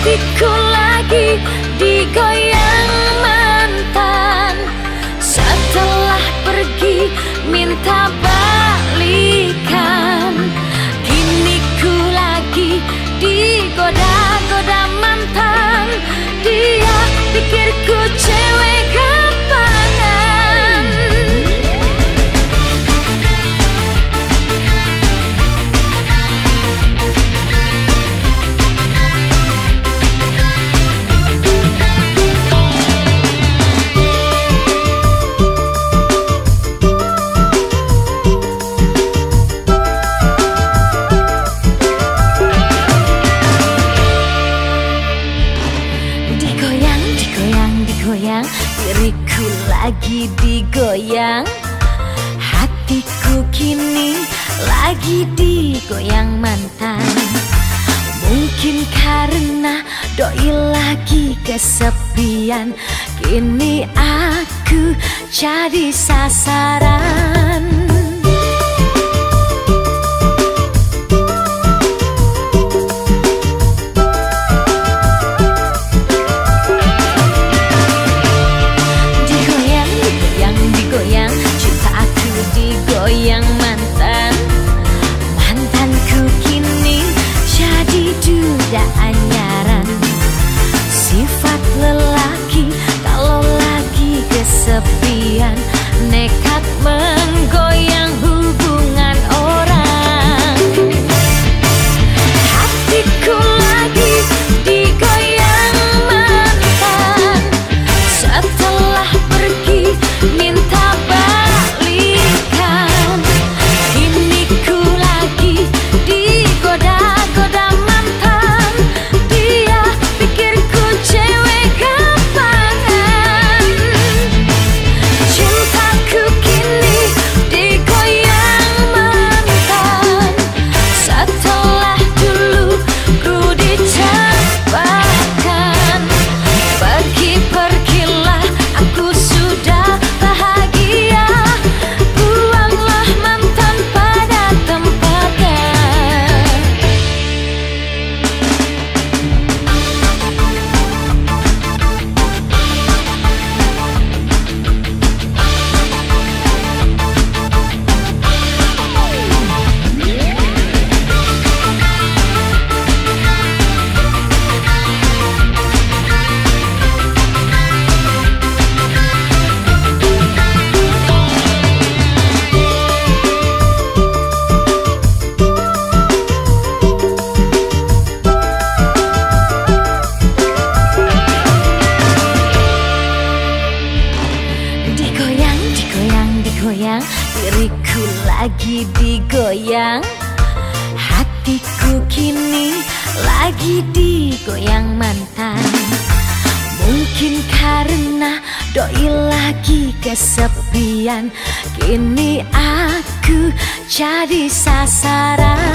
hatiku lagi digoyang mantan. Setelah pergi minta balikan, kini ku lagi digoda-goda mantan. Dia pikir ku cewek gampangan. Digoyang, diriku lagi digoyang. Hatiku kini lagi digoyang mantan. Mungkin karena doi lagi kesepian, kini aku jadi sasaran. Goyang mantan, mantanku kini jadi duda anyaran. Sifat lelaki kalau lagi kesepian, nekat menggoyang hubungan orang. Hatiku lagi digoyang mantan. Setelah pergi minta digoyang, diriku lagi digoyang. Hatiku kini lagi digoyang mantan. Mungkin karena doi lagi kesepian, kini aku jadi sasaran.